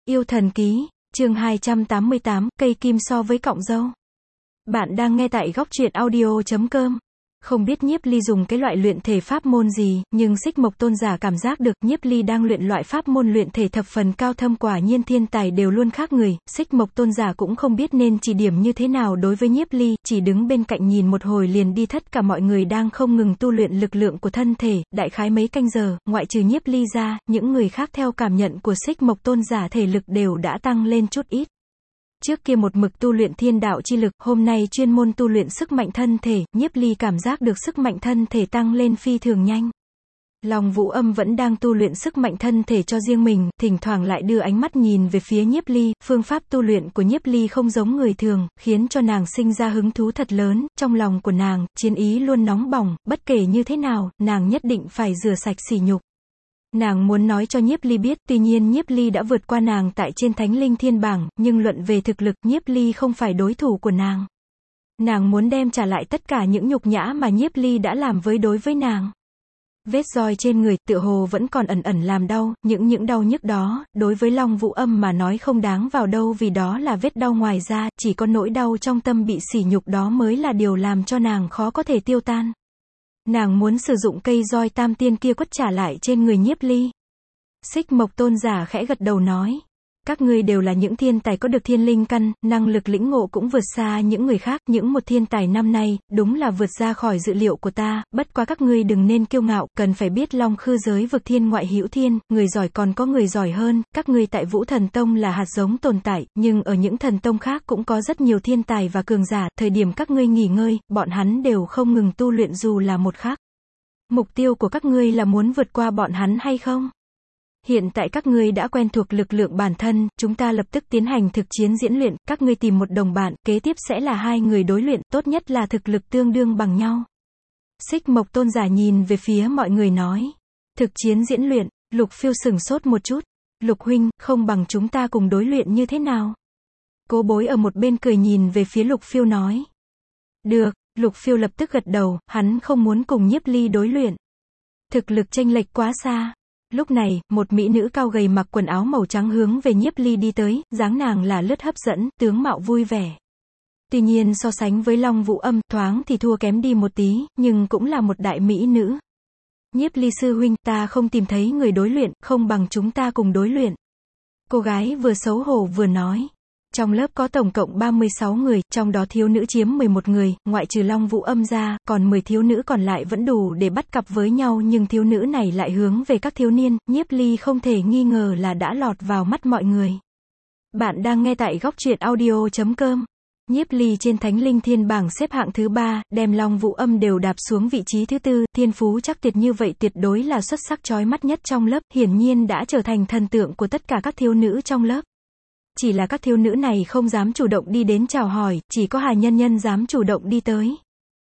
Yêu thần ký, chương 288, cây kim so với cọng dâu. Bạn đang nghe tại góc truyện audio.com. Không biết Nhiếp Ly dùng cái loại luyện thể pháp môn gì, nhưng Xích Mộc Tôn giả cảm giác được Nhiếp Ly đang luyện loại pháp môn luyện thể thập phần cao thâm, quả nhiên thiên tài đều luôn khác người. Xích Mộc Tôn giả cũng không biết nên chỉ điểm như thế nào đối với Nhiếp Ly, chỉ đứng bên cạnh nhìn một hồi liền đi. Tất cả mọi người đang không ngừng tu luyện lực lượng của thân thể, đại khái mấy canh giờ, ngoại trừ Nhiếp Ly ra, những người khác theo cảm nhận của Xích Mộc Tôn giả thể lực đều đã tăng lên chút ít. Trước kia một mực tu luyện thiên đạo chi lực, hôm nay chuyên môn tu luyện sức mạnh thân thể, Nhiếp Ly cảm giác được sức mạnh thân thể tăng lên phi thường nhanh. Long Vũ Âm vẫn đang tu luyện sức mạnh thân thể cho riêng mình, thỉnh thoảng lại đưa ánh mắt nhìn về phía Nhiếp Ly, phương pháp tu luyện của Nhiếp Ly không giống người thường, khiến cho nàng sinh ra hứng thú thật lớn, trong lòng của nàng, chiến ý luôn nóng bỏng, bất kể như thế nào, nàng nhất định phải rửa sạch sỉ nhục. Nàng muốn nói cho Nhiếp Ly biết, tuy nhiên Nhiếp Ly đã vượt qua nàng tại trên Thánh Linh Thiên bảng, nhưng luận về thực lực, Nhiếp Ly không phải đối thủ của nàng. Nàng muốn đem trả lại tất cả những nhục nhã mà Nhiếp Ly đã làm đối với nàng. Vết roi trên người, tựa hồ vẫn còn ẩn ẩn làm đau, những đau nhức đó, đối với Long Vũ Âm mà nói không đáng vào đâu, vì đó là vết đau ngoài da, chỉ có nỗi đau trong tâm bị sỉ nhục đó mới là điều làm cho nàng khó có thể tiêu tan. Nàng muốn sử dụng cây roi tam tiên kia quất trả lại trên người Nhiếp Ly. Xích Mộc Tôn giả khẽ gật đầu nói. Các ngươi đều là những thiên tài có được thiên linh căn, năng lực lĩnh ngộ cũng vượt xa những người khác, những một thiên tài năm nay, đúng là vượt ra khỏi dự liệu của ta, bất quá các ngươi đừng nên kiêu ngạo, cần phải biết Long Khư giới vực thiên ngoại hữu thiên, người giỏi còn có người giỏi hơn, các ngươi tại Vũ Thần Tông là hạt giống tồn tại, nhưng ở những thần tông khác cũng có rất nhiều thiên tài và cường giả, thời điểm các ngươi nghỉ ngơi, bọn hắn đều không ngừng tu luyện dù là một khắc. Mục tiêu của các ngươi là muốn vượt qua bọn hắn hay không? Hiện tại các ngươi đã quen thuộc lực lượng bản thân, chúng ta lập tức tiến hành thực chiến diễn luyện, các ngươi tìm một đồng bạn, kế tiếp sẽ là hai người đối luyện, tốt nhất là thực lực tương đương bằng nhau. Xích Mộc Tôn giả nhìn về phía mọi người nói. Thực chiến diễn luyện, Lục Phiêu sửng sốt một chút. Lục huynh, không bằng chúng ta cùng đối luyện như thế nào? Cố Bối ở một bên cười nhìn về phía Lục Phiêu nói. Được, Lục Phiêu lập tức gật đầu, hắn không muốn cùng Nhiếp Ly đối luyện. Thực lực chênh lệch quá xa. Lúc này, một mỹ nữ cao gầy mặc quần áo màu trắng hướng về Nhiếp Ly đi tới, dáng nàng là lướt hấp dẫn, tướng mạo vui vẻ. Tuy nhiên so sánh với Long Vũ Âm, thoáng thì thua kém đi một tí, nhưng cũng là một đại mỹ nữ. Nhiếp Ly sư huynh, ta không tìm thấy người đối luyện, không bằng chúng ta cùng đối luyện. Cô gái vừa xấu hổ vừa nói. Trong lớp có tổng cộng 36 người, trong đó thiếu nữ chiếm 11 người, ngoại trừ Long Vũ Âm ra, còn 10 thiếu nữ còn lại vẫn đủ để bắt cặp với nhau, nhưng thiếu nữ này lại hướng về các thiếu niên, Nhiếp Ly không thể nghi ngờ là đã lọt vào mắt mọi người. Bạn đang nghe tại góc truyện audio.com. Nhiếp Ly trên Thánh Linh Thiên bảng xếp hạng thứ 3, đem Long Vũ Âm đều đạp xuống vị trí thứ 4, thiên phú chắc tuyệt như vậy tuyệt đối là xuất sắc chói mắt nhất trong lớp, hiển nhiên đã trở thành thần tượng của tất cả các thiếu nữ trong lớp. Chỉ là các thiếu nữ này không dám chủ động đi đến chào hỏi, chỉ có Hà Nhân Nhân dám chủ động đi tới.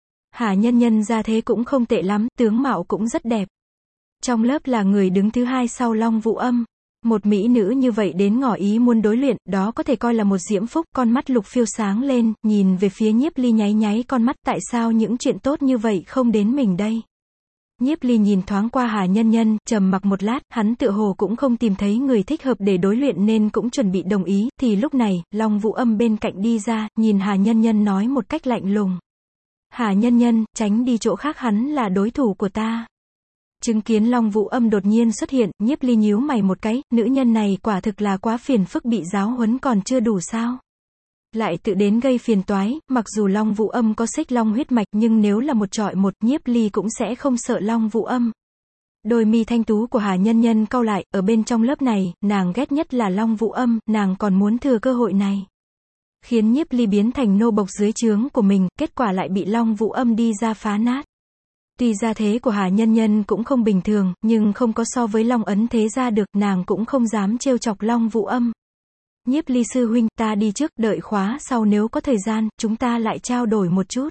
Hà Nhân Nhân ra thế cũng không tệ lắm, tướng mạo cũng rất đẹp. Trong lớp là người đứng thứ 2 sau Long Vũ Âm. Một mỹ nữ như vậy đến ngỏ ý muốn đối luyện, đó có thể coi là một diễm phúc. Con mắt Lục Phiêu sáng lên, nhìn về phía Nhiếp Ly nháy nháy con mắt, tại sao những chuyện tốt như vậy không đến mình đây? Nhiếp Ly nhìn thoáng qua Hà Nhân Nhân, trầm mặc một lát, hắn tựa hồ cũng không tìm thấy người thích hợp để đối luyện nên cũng chuẩn bị đồng ý, thì lúc này, Long Vũ Âm bên cạnh đi ra, nhìn Hà Nhân Nhân nói một cách lạnh lùng. Hà Nhân Nhân, tránh đi chỗ khác, hắn là đối thủ của ta. Chứng kiến Long Vũ Âm đột nhiên xuất hiện, Nhiếp Ly nhíu mày một cái, nữ nhân này quả thực là quá phiền phức, bị giáo huấn còn chưa đủ sao? Lại tự đến gây phiền toái, mặc dù Long Vũ Âm có xích long huyết mạch nhưng nếu là một chọi một, Nhiếp Ly cũng sẽ không sợ Long Vũ Âm. Đôi mi thanh tú của Hà Nhân Nhân cau lại, ở bên trong lớp này, nàng ghét nhất là Long Vũ Âm, nàng còn muốn thừa cơ hội này. Khiến Nhiếp Ly biến thành nô bộc dưới trướng của mình, kết quả lại bị Long Vũ Âm đi ra phá nát. Tuy gia thế của Hà Nhân Nhân cũng không bình thường, nhưng không có so với Long Ấn Thế Gia được, nàng cũng không dám trêu chọc Long Vũ Âm. Nhiếp Ly sư huynh, ta đi trước, đợi khóa sau nếu có thời gian, chúng ta lại trao đổi một chút.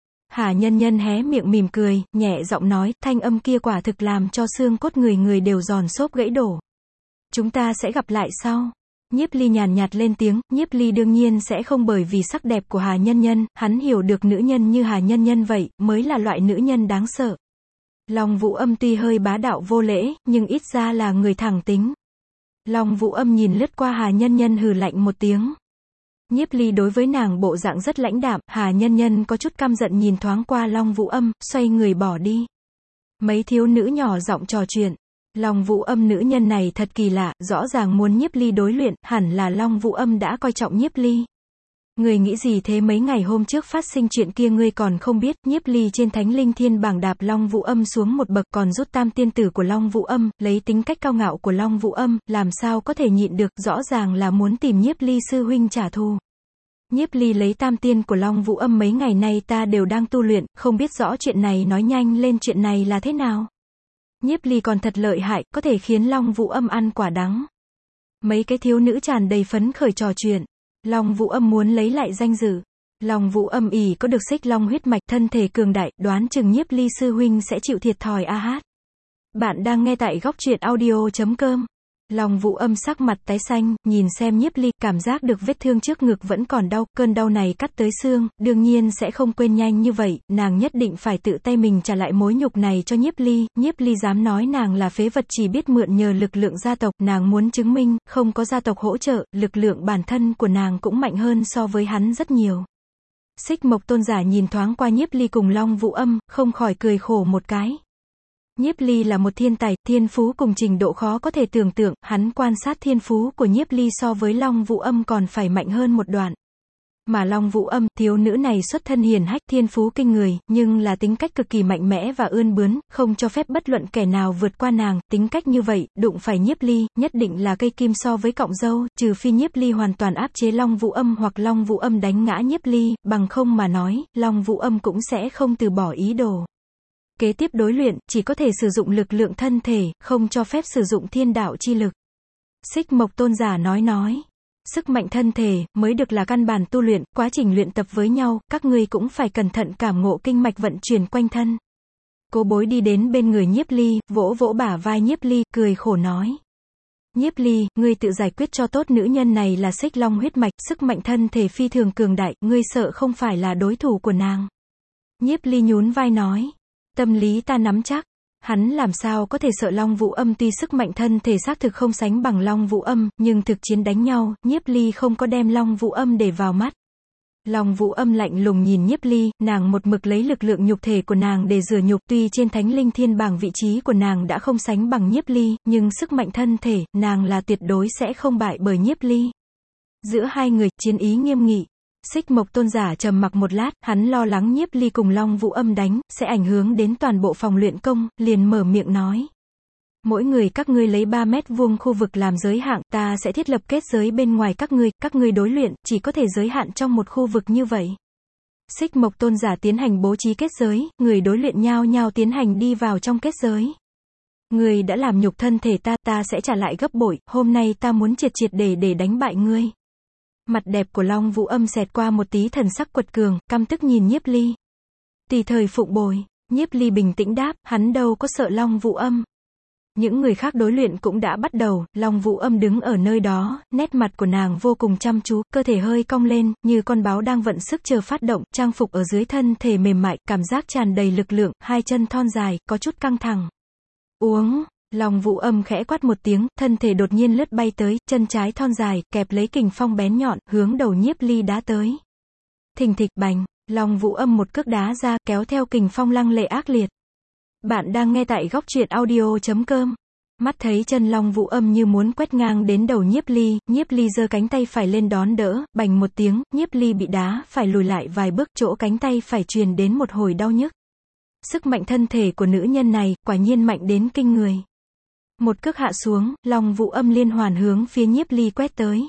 Hà Nhân Nhân hé miệng mỉm cười, nhẹ giọng nói, thanh âm kia quả thực làm cho xương cốt người đều giòn xốp gãy đổ. Chúng ta sẽ gặp lại sau. Nhiếp Ly nhàn nhạt lên tiếng, Nhiếp Ly đương nhiên sẽ không bởi vì sắc đẹp của Hà Nhân Nhân, hắn hiểu được nữ nhân như Hà Nhân Nhân vậy, mới là loại nữ nhân đáng sợ. Long Vũ Âm tuy hơi bá đạo vô lễ, nhưng ít ra là người thẳng tính. Long Vũ Âm nhìn lướt qua Hà Nhân Nhân hừ lạnh một tiếng. Nhiếp Ly đối với nàng bộ dạng rất lãnh đạm, Hà Nhân Nhân có chút căm giận nhìn thoáng qua Long Vũ Âm, xoay người bỏ đi. Mấy thiếu nữ nhỏ giọng trò chuyện. Long Vũ Âm nữ nhân này thật kỳ lạ, rõ ràng muốn Nhiếp Ly đối luyện, hẳn là Long Vũ Âm đã coi trọng Nhiếp Ly. Người nghĩ gì thế, mấy ngày hôm trước phát sinh chuyện kia ngươi còn không biết, Nhiếp Ly trên Thánh Linh Thiên bảng đạp Long Vũ Âm xuống một bậc, còn rút tam tiên tử của Long Vũ Âm, lấy tính cách cao ngạo của Long Vũ Âm, làm sao có thể nhịn được, rõ ràng là muốn tìm Nhiếp Ly sư huynh trả thù. Nhiếp Ly lấy tam tiên của Long Vũ Âm, mấy ngày nay ta đều đang tu luyện, không biết rõ chuyện này, nói nhanh lên chuyện này là thế nào. Nhiếp Ly còn thật lợi hại, có thể khiến Long Vũ Âm ăn quả đắng. Mấy cái thiếu nữ tràn đầy phấn khởi trò chuyện. Long Vũ Âm muốn lấy lại danh dự. Long Vũ Âm ỷ có được xích long huyết mạch, thân thể cường đại, đoán chừng Nhiếp Ly sư huynh sẽ chịu thiệt thòi a hát. Bạn đang nghe tại góc truyện audio.com. Long Vũ Âm sắc mặt tái xanh, nhìn xem Nhiếp Ly, cảm giác được vết thương trước ngực vẫn còn đau, cơn đau này cắt tới xương, đương nhiên sẽ không quên nhanh như vậy, nàng nhất định phải tự tay mình trả lại mối nhục này cho Nhiếp Ly. Nhiếp Ly dám nói nàng là phế vật, chỉ biết mượn nhờ lực lượng gia tộc, nàng muốn chứng minh, không có gia tộc hỗ trợ, lực lượng bản thân của nàng cũng mạnh hơn so với hắn rất nhiều. Xích Mộc Tôn giả nhìn thoáng qua Nhiếp Ly cùng Long Vũ Âm, không khỏi cười khổ một cái. Nhiếp Ly là một thiên tài, thiên phú cùng trình độ khó có thể tưởng tượng, hắn quan sát thiên phú của Nhiếp Ly so với Long Vũ Âm còn phải mạnh hơn một đoạn. Mà Long Vũ Âm, thiếu nữ này xuất thân hiền hách, thiên phú kinh người, nhưng là tính cách cực kỳ mạnh mẽ và ươn bướn, không cho phép bất luận kẻ nào vượt qua nàng, tính cách như vậy, đụng phải Nhiếp Ly, nhất định là cây kim so với cọng dâu, trừ phi Nhiếp Ly hoàn toàn áp chế Long Vũ Âm hoặc Long Vũ Âm đánh ngã Nhiếp Ly, bằng không mà nói, Long Vũ Âm cũng sẽ không từ bỏ ý đồ. Kế tiếp đối luyện, chỉ có thể sử dụng lực lượng thân thể, không cho phép sử dụng thiên đạo chi lực. Xích Mộc Tôn giả nói. Sức mạnh thân thể, mới được là căn bản tu luyện, quá trình luyện tập với nhau, các ngươi cũng phải cẩn thận cảm ngộ kinh mạch vận chuyển quanh thân. Cố Bối đi đến bên người Nhiếp Ly, vỗ vỗ bả vai Nhiếp Ly, cười khổ nói. Nhiếp Ly, ngươi tự giải quyết cho tốt, nữ nhân này là xích long huyết mạch, sức mạnh thân thể phi thường cường đại, ngươi sợ không phải là đối thủ của nàng. Nhiếp Ly nhún vai nói. Tâm lý ta nắm chắc. Hắn làm sao có thể sợ Long Vũ Âm, tuy sức mạnh thân thể xác thực không sánh bằng Long Vũ Âm, nhưng thực chiến đánh nhau, Nhiếp Ly không có đem Long Vũ Âm để vào mắt. Long Vũ Âm lạnh lùng nhìn Nhiếp Ly, nàng một mực lấy lực lượng nhục thể của nàng để rửa nhục, tuy trên Thánh Linh Thiên bảng vị trí của nàng đã không sánh bằng Nhiếp Ly, nhưng sức mạnh thân thể, nàng là tuyệt đối sẽ không bại bởi Nhiếp Ly. Giữa hai người, chiến ý nghiêm nghị. Xích Mộc Tôn giả trầm mặc một lát, hắn lo lắng Nhiếp Ly cùng Long Vũ Âm đánh, sẽ ảnh hưởng đến toàn bộ phòng luyện công, liền mở miệng nói. Mỗi người các ngươi lấy 3 mét vuông khu vực làm giới hạn, ta sẽ thiết lập kết giới bên ngoài các ngươi đối luyện, chỉ có thể giới hạn trong một khu vực như vậy. Xích Mộc Tôn giả tiến hành bố trí kết giới, người đối luyện nhao nhao tiến hành đi vào trong kết giới. Ngươi đã làm nhục thân thể ta sẽ trả lại gấp bội, hôm nay ta muốn triệt để đánh bại ngươi. Mặt đẹp của Long Vũ Âm xẹt qua một tí thần sắc quật cường, căm tức nhìn Nhiếp Ly. Tùy thời phụng bồi. Nhiếp Ly bình tĩnh đáp, hắn đâu có sợ Long Vũ Âm. Những người khác đối luyện cũng đã bắt đầu, Long Vũ Âm đứng ở nơi đó, nét mặt của nàng vô cùng chăm chú, cơ thể hơi cong lên, như con báo đang vận sức chờ phát động, trang phục ở dưới thân thể mềm mại, cảm giác tràn đầy lực lượng, hai chân thon dài, có chút căng thẳng. Uống. Long Vũ Âm khẽ quát một tiếng, thân thể đột nhiên lướt bay tới, chân trái thon dài, kẹp lấy kình phong bén nhọn, hướng đầu Nhiếp Ly đá tới. Thình thịch bành, Long Vũ Âm một cước đá ra, kéo theo kình phong lăng lệ ác liệt. Bạn đang nghe tại góc truyện audio.com. Mắt thấy chân Long Vũ Âm như muốn quét ngang đến đầu Nhiếp Ly giơ cánh tay phải lên đón đỡ, bành một tiếng, Nhiếp Ly bị đá phải lùi lại vài bước, chỗ cánh tay phải truyền đến một hồi đau nhức. Sức mạnh thân thể của nữ nhân này, quả nhiên mạnh đến kinh người. Một cước hạ xuống, Long Vũ Âm liên hoàn hướng phía Nhiếp Ly quét tới.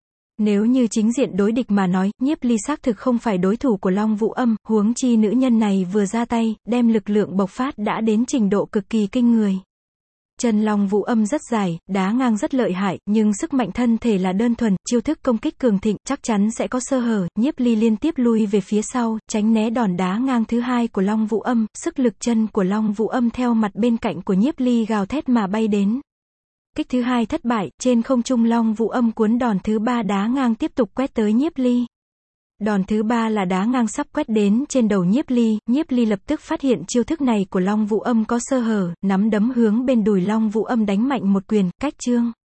Nếu như chính diện đối địch mà nói, Nhiếp Ly xác thực không phải đối thủ của Long Vũ Âm, huống chi nữ nhân này vừa ra tay, đem lực lượng bộc phát đã đến trình độ cực kỳ kinh người. Chân Long Vũ Âm rất dài, đá ngang rất lợi hại, nhưng sức mạnh thân thể là đơn thuần, chiêu thức công kích cường thịnh, chắc chắn sẽ có sơ hở. Nhiếp Ly liên tiếp lui về phía sau, tránh né đòn đá ngang thứ hai của Long Vũ Âm, sức lực chân của Long Vũ Âm theo mặt bên cạnh của Nhiếp Ly gào thét mà bay đến. Kích thứ hai thất bại, trên không trung Long Vũ Âm cuốn đòn thứ ba đá ngang tiếp tục quét tới Nhiếp Ly. Đòn thứ ba là đá ngang sắp quét đến trên đầu Nhiếp Ly lập tức phát hiện chiêu thức này của Long Vũ Âm có sơ hở, nắm đấm hướng bên đùi Long Vũ Âm đánh mạnh một quyền, cách chương.